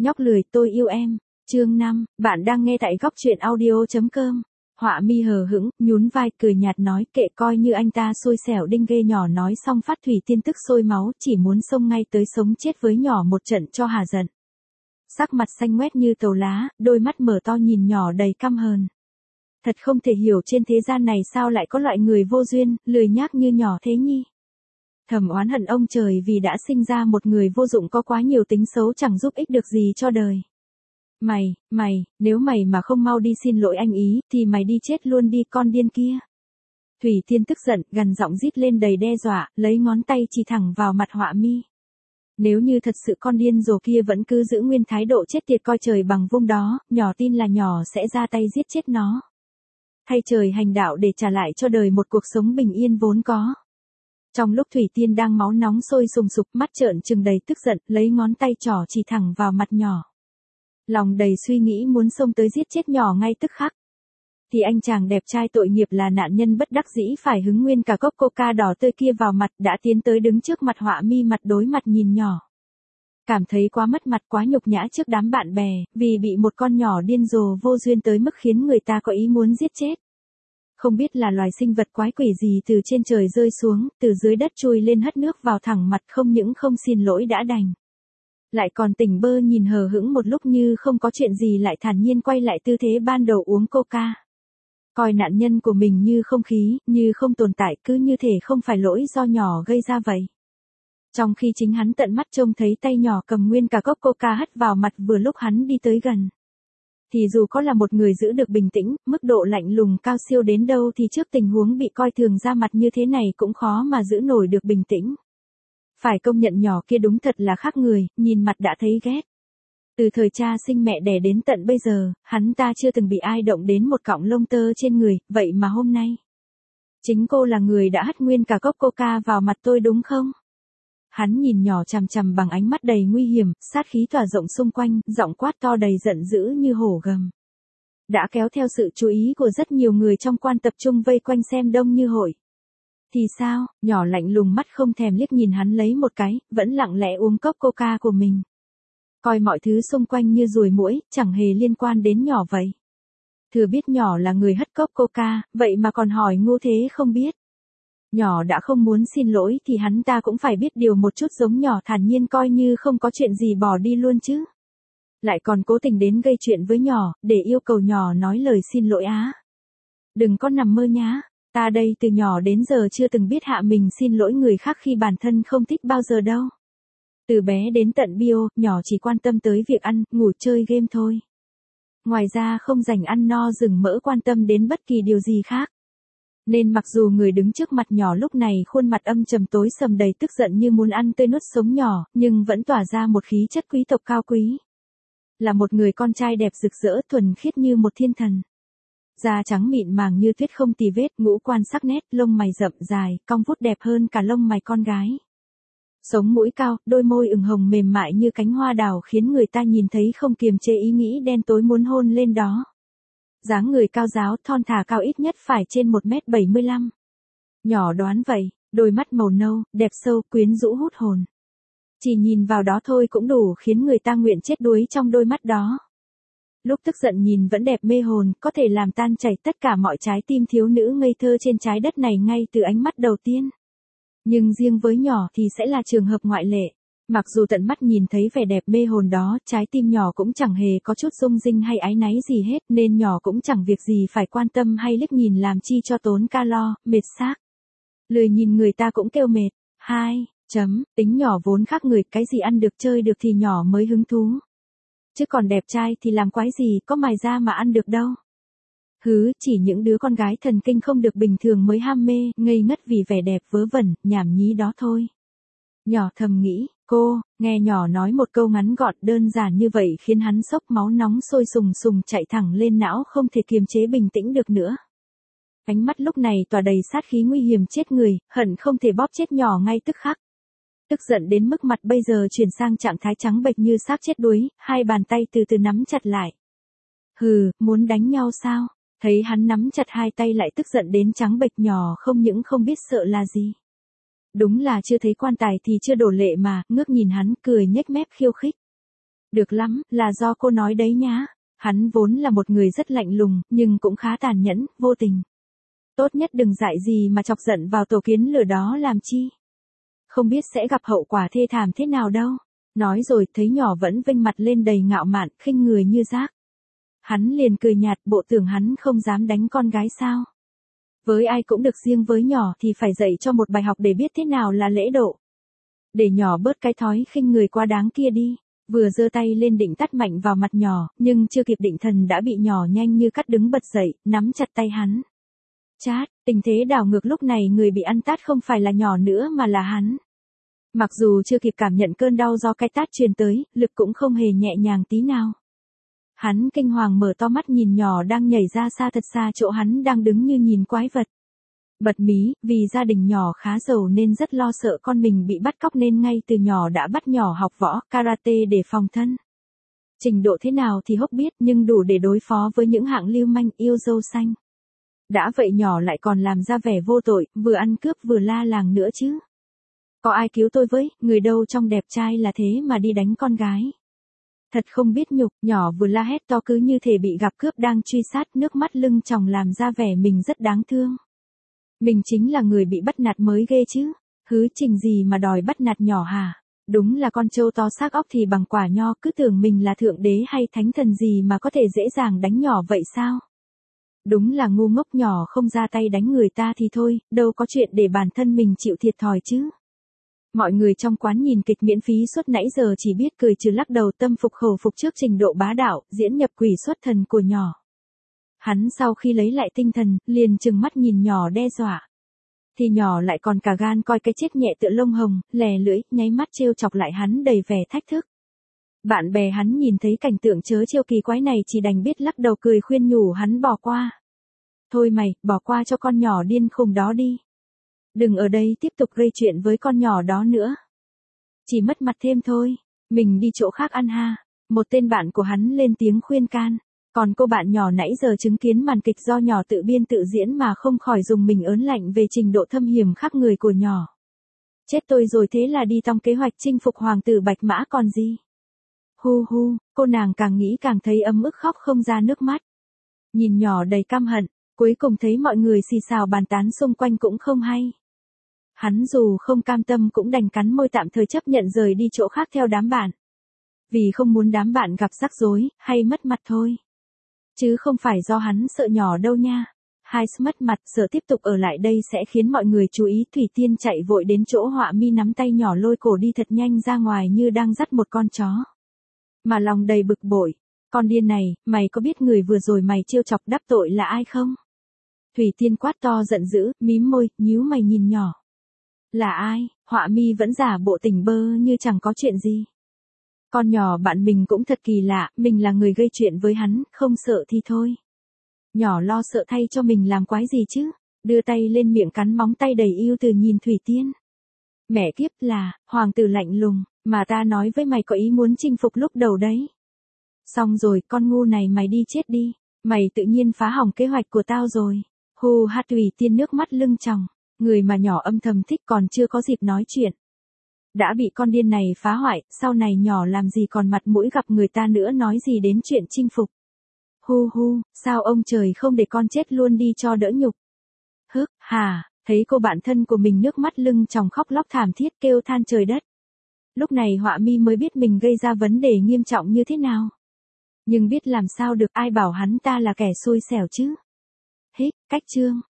Nhóc lười tôi yêu em. Chương 5, bạn đang nghe tại góc truyện audio.com. Họa mi hờ hững, nhún vai cười nhạt nói kệ coi như anh ta xui xẻo đinh ghê nhỏ nói xong phát thủy tiên tức sôi máu chỉ muốn xông ngay tới sống chết với nhỏ một trận cho hà giận. Sắc mặt xanh ngoét như tàu lá, đôi mắt mở to nhìn nhỏ đầy căm hờn. Thật không thể hiểu trên thế gian này sao lại có loại người vô duyên, lười nhác như nhỏ thế nhi. Thầm oán hận ông trời vì đã sinh ra một người vô dụng có quá nhiều tính xấu chẳng giúp ích được gì cho đời. Mày, nếu mày mà không mau đi xin lỗi anh ý, thì mày đi chết luôn đi con điên kia. Thủy Tiên tức giận, gằn giọng rít lên đầy đe dọa, lấy ngón tay chỉ thẳng vào mặt Họa mi. Nếu như thật sự con điên rồ kia vẫn cứ giữ nguyên thái độ chết tiệt coi trời bằng vung đó, nhỏ tin là nhỏ sẽ ra tay giết chết nó. Thay trời hành đạo để trả lại cho đời một cuộc sống bình yên vốn có. Trong lúc Thủy Tiên đang máu nóng sôi sùng sục mắt trợn trừng đầy tức giận, lấy ngón tay trỏ chỉ thẳng vào mặt nhỏ. Lòng đầy suy nghĩ muốn xông tới giết chết nhỏ ngay tức khắc. Thì anh chàng đẹp trai tội nghiệp là nạn nhân bất đắc dĩ phải hứng nguyên cả cốc coca đỏ tươi kia vào mặt đã tiến tới đứng trước mặt Họa mi mặt đối mặt nhìn nhỏ. Cảm thấy quá mất mặt quá nhục nhã trước đám bạn bè, vì bị một con nhỏ điên rồ vô duyên tới mức khiến người ta có ý muốn giết chết. Không biết là loài sinh vật quái quỷ gì từ trên trời rơi xuống, từ dưới đất chui lên hất nước vào thẳng mặt không những không xin lỗi đã đành. Lại còn tỉnh bơ nhìn hờ hững một lúc như không có chuyện gì lại thản nhiên quay lại tư thế ban đầu uống coca. Coi nạn nhân của mình như không khí, như không tồn tại cứ như thể không phải lỗi do nhỏ gây ra vậy. Trong khi chính hắn tận mắt trông thấy tay nhỏ cầm nguyên cả cốc coca hất vào mặt vừa lúc hắn đi tới gần. Thì dù có là một người giữ được bình tĩnh, mức độ lạnh lùng cao siêu đến đâu thì trước tình huống bị coi thường ra mặt như thế này cũng khó mà giữ nổi được bình tĩnh. Phải công nhận nhỏ kia đúng thật là khác người, nhìn mặt đã thấy ghét. Từ thời cha sinh mẹ đẻ đến tận bây giờ, hắn ta chưa từng bị ai động đến một cọng lông tơ trên người, vậy mà hôm nay. Chính cô là người đã hất nguyên cả cốc coca vào mặt tôi đúng không? Hắn nhìn nhỏ chằm chằm bằng ánh mắt đầy nguy hiểm, sát khí tỏa rộng xung quanh, giọng quát to đầy giận dữ như hổ gầm. Đã kéo theo sự chú ý của rất nhiều người trong quan tập trung vây quanh xem đông như hội. Thì sao, nhỏ lạnh lùng mắt không thèm liếc nhìn hắn lấy một cái, vẫn lặng lẽ uống cốc coca của mình. Coi mọi thứ xung quanh như ruồi muỗi, chẳng hề liên quan đến nhỏ vậy. Thừa biết nhỏ là người hất cốc coca, vậy mà còn hỏi ngu thế không biết. Nhỏ đã không muốn xin lỗi thì hắn ta cũng phải biết điều một chút giống nhỏ thản nhiên coi như không có chuyện gì bỏ đi luôn chứ. Lại còn cố tình đến gây chuyện với nhỏ, để yêu cầu nhỏ nói lời xin lỗi á. Đừng có nằm mơ nhá, ta đây từ nhỏ đến giờ chưa từng biết hạ mình xin lỗi người khác khi bản thân không thích bao giờ đâu. Từ bé đến tận bio, nhỏ chỉ quan tâm tới việc ăn, ngủ chơi game thôi. Ngoài ra không dành ăn no rừng mỡ quan tâm đến bất kỳ điều gì khác. Nên mặc dù người đứng trước mặt nhỏ lúc này khuôn mặt âm trầm tối sầm đầy tức giận như muốn ăn tươi nuốt sống nhỏ, nhưng vẫn tỏa ra một khí chất quý tộc cao quý. Là một người con trai đẹp rực rỡ thuần khiết như một thiên thần. Da trắng mịn màng như tuyết không tì vết, ngũ quan sắc nét, lông mày rậm dài, cong vút đẹp hơn cả lông mày con gái. Sống mũi cao, đôi môi ửng hồng mềm mại như cánh hoa đào khiến người ta nhìn thấy không kiềm chế ý nghĩ đen tối muốn hôn lên đó. Dáng người cao ráo, thon thả cao ít nhất phải trên 1m75. Nhỏ đoán vậy, đôi mắt màu nâu, đẹp sâu, quyến rũ hút hồn. Chỉ nhìn vào đó thôi cũng đủ khiến người ta nguyện chết đuối trong đôi mắt đó. Lúc tức giận nhìn vẫn đẹp mê hồn, có thể làm tan chảy tất cả mọi trái tim thiếu nữ ngây thơ trên trái đất này ngay từ ánh mắt đầu tiên. Nhưng riêng với nhỏ thì sẽ là trường hợp ngoại lệ. Mặc dù tận mắt nhìn thấy vẻ đẹp mê hồn đó, trái tim nhỏ cũng chẳng hề có chút rung rinh hay áy náy gì hết, nên nhỏ cũng chẳng việc gì phải quan tâm hay liếc nhìn làm chi cho tốn calo, mệt xác. Lười nhìn người ta cũng kêu mệt. Tính nhỏ vốn khác người, cái gì ăn được chơi được thì nhỏ mới hứng thú. Chứ còn đẹp trai thì làm quái gì có mài ra mà ăn được đâu. Chỉ những đứa con gái thần kinh không được bình thường mới ham mê, ngây ngất vì vẻ đẹp vớ vẩn, nhảm nhí đó thôi. Nhỏ thầm nghĩ, nghe nhỏ nói một câu ngắn gọn đơn giản như vậy khiến hắn sốc máu nóng sôi sùng sùng chạy thẳng lên não không thể kiềm chế bình tĩnh được nữa. Ánh mắt lúc này tỏa đầy sát khí nguy hiểm chết người, hận không thể bóp chết nhỏ ngay tức khắc. Tức giận đến mức mặt bây giờ chuyển sang trạng thái trắng bệch như xác chết đuối, hai bàn tay từ từ nắm chặt lại. Muốn đánh nhau sao? Thấy hắn nắm chặt hai tay lại tức giận đến trắng bệch nhỏ không những không biết sợ là gì. Đúng là chưa thấy quan tài thì chưa đổ lệ mà, ngước nhìn hắn cười nhếch mép khiêu khích. Được lắm, là do cô nói đấy nhá. Hắn vốn là một người rất lạnh lùng, nhưng cũng khá tàn nhẫn, vô tình. Tốt nhất đừng dại gì mà chọc giận vào tổ kiến lửa đó làm chi. Không biết sẽ gặp hậu quả thê thảm thế nào đâu. Nói rồi thấy nhỏ vẫn vênh mặt lên đầy ngạo mạn, khinh người như rác. Hắn liền cười nhạt, bộ tưởng hắn không dám đánh con gái sao. Với ai cũng được, riêng với nhỏ thì phải dạy cho một bài học để biết thế nào là lễ độ. Để nhỏ bớt cái thói khinh người quá đáng kia đi. Vừa giơ tay lên định tát mạnh vào mặt nhỏ, nhưng chưa kịp định thần đã bị nhỏ nhanh như cắt đứng bật dậy, nắm chặt tay hắn. Chát, tình thế đảo ngược, lúc này người bị ăn tát không phải là nhỏ nữa mà là hắn. Mặc dù chưa kịp cảm nhận cơn đau do cái tát truyền tới, lực cũng không hề nhẹ nhàng tí nào. Hắn kinh hoàng mở to mắt nhìn nhỏ đang nhảy ra xa, thật xa chỗ hắn đang đứng, như nhìn quái vật. Bật mí, vì gia đình nhỏ khá giàu nên rất lo sợ con mình bị bắt cóc nên ngay từ nhỏ đã bắt nhỏ học võ, karate để phòng thân. Trình độ thế nào thì hốc biết, nhưng đủ để đối phó với những hạng lưu manh yêu dâu xanh. Đã vậy nhỏ lại còn làm ra vẻ vô tội, vừa ăn cướp vừa la làng nữa chứ. Có ai cứu tôi với, người đâu trong đẹp trai là thế mà đi đánh con gái. Thật không biết nhục, nhỏ vừa la hét to cứ như thể bị gặp cướp đang truy sát, nước mắt lưng tròng làm ra vẻ mình rất đáng thương. Mình chính là người bị bắt nạt mới ghê chứ. Hứ Trình gì mà đòi bắt nạt nhỏ hả? Đúng là con trâu to xác óc thì bằng quả nho, cứ tưởng mình là thượng đế hay thánh thần gì mà có thể dễ dàng đánh nhỏ vậy sao? Đúng là ngu ngốc, nhỏ không ra tay đánh người ta thì thôi, đâu có chuyện để bản thân mình chịu thiệt thòi chứ. Mọi người trong quán nhìn kịch miễn phí suốt nãy giờ chỉ biết cười trừ lắc đầu, tâm phục khẩu phục trước trình độ bá đạo, diễn nhập quỷ xuất thần của nhỏ. Hắn sau khi lấy lại tinh thần, liền trừng mắt nhìn nhỏ đe dọa. Thì nhỏ lại còn cả gan coi cái chết nhẹ tựa lông hồng, lè lưỡi, nháy mắt trêu chọc lại hắn đầy vẻ thách thức. Bạn bè hắn nhìn thấy cảnh tượng trớ trêu kỳ quái này chỉ đành biết lắc đầu cười khuyên nhủ hắn bỏ qua. Thôi mày, bỏ qua cho con nhỏ điên khùng đó đi. Đừng ở đây tiếp tục gây chuyện với con nhỏ đó nữa. Chỉ mất mặt thêm thôi, mình đi chỗ khác ăn ha. Một tên bạn của hắn lên tiếng khuyên can. Còn cô bạn nhỏ nãy giờ chứng kiến màn kịch do nhỏ tự biên tự diễn mà không khỏi dùng mình ớn lạnh về trình độ thâm hiểm khắp người của nhỏ. Chết tôi rồi, thế là đi tòng kế hoạch chinh phục hoàng tử Bạch Mã còn gì. Hu hu, cô nàng càng nghĩ càng thấy ấm ức, khóc không ra nước mắt. Nhìn nhỏ đầy căm hận, cuối cùng thấy mọi người xì xào bàn tán xung quanh cũng không hay. Hắn dù không cam tâm cũng đành cắn môi tạm thời chấp nhận rời đi chỗ khác theo đám bạn. Vì không muốn đám bạn gặp rắc rối, hay mất mặt thôi. Chứ không phải do hắn sợ nhỏ đâu nha. Hai mất mặt, sợ tiếp tục ở lại đây sẽ khiến mọi người chú ý. Thủy Tiên chạy vội đến chỗ Họa Mi, nắm tay nhỏ lôi cổ đi thật nhanh ra ngoài như đang dắt một con chó. Mà lòng đầy bực bội. Con điên này, mày có biết người vừa rồi mày trêu chọc đắc tội là ai không? Thủy Tiên quát to giận dữ, mím môi, nhíu mày nhìn nhỏ. Là ai? Họa Mi vẫn giả bộ tỉnh bơ như chẳng có chuyện gì. Con nhỏ bạn mình cũng thật kỳ lạ, mình là người gây chuyện với hắn, không sợ thì thôi. Nhỏ lo sợ thay cho mình làm quái gì chứ, đưa tay lên miệng cắn móng tay đầy yêu từ nhìn Thủy Tiên. Mẹ kiếp, là, hoàng tử lạnh lùng, mà ta nói với mày có ý muốn chinh phục lúc đầu đấy. Xong rồi, con ngu này, mày đi chết đi, mày tự nhiên phá hỏng kế hoạch của tao rồi. Hù ha, Thủy Tiên nước mắt lưng tròng, người mà nhỏ âm thầm thích còn chưa có dịp nói chuyện. Đã bị con điên này phá hoại, sau này nhỏ làm gì còn mặt mũi gặp người ta nữa, nói gì đến chuyện chinh phục. Hu hu, sao ông trời không để con chết luôn đi cho đỡ nhục. Hức, hà, thấy cô bạn thân của mình nước mắt lưng tròng khóc lóc thảm thiết kêu than trời đất. Lúc này Họa Mi mới biết mình gây ra vấn đề nghiêm trọng như thế nào. Nhưng biết làm sao được, ai bảo hắn ta là kẻ xui xẻo chứ. Hích, cách chương.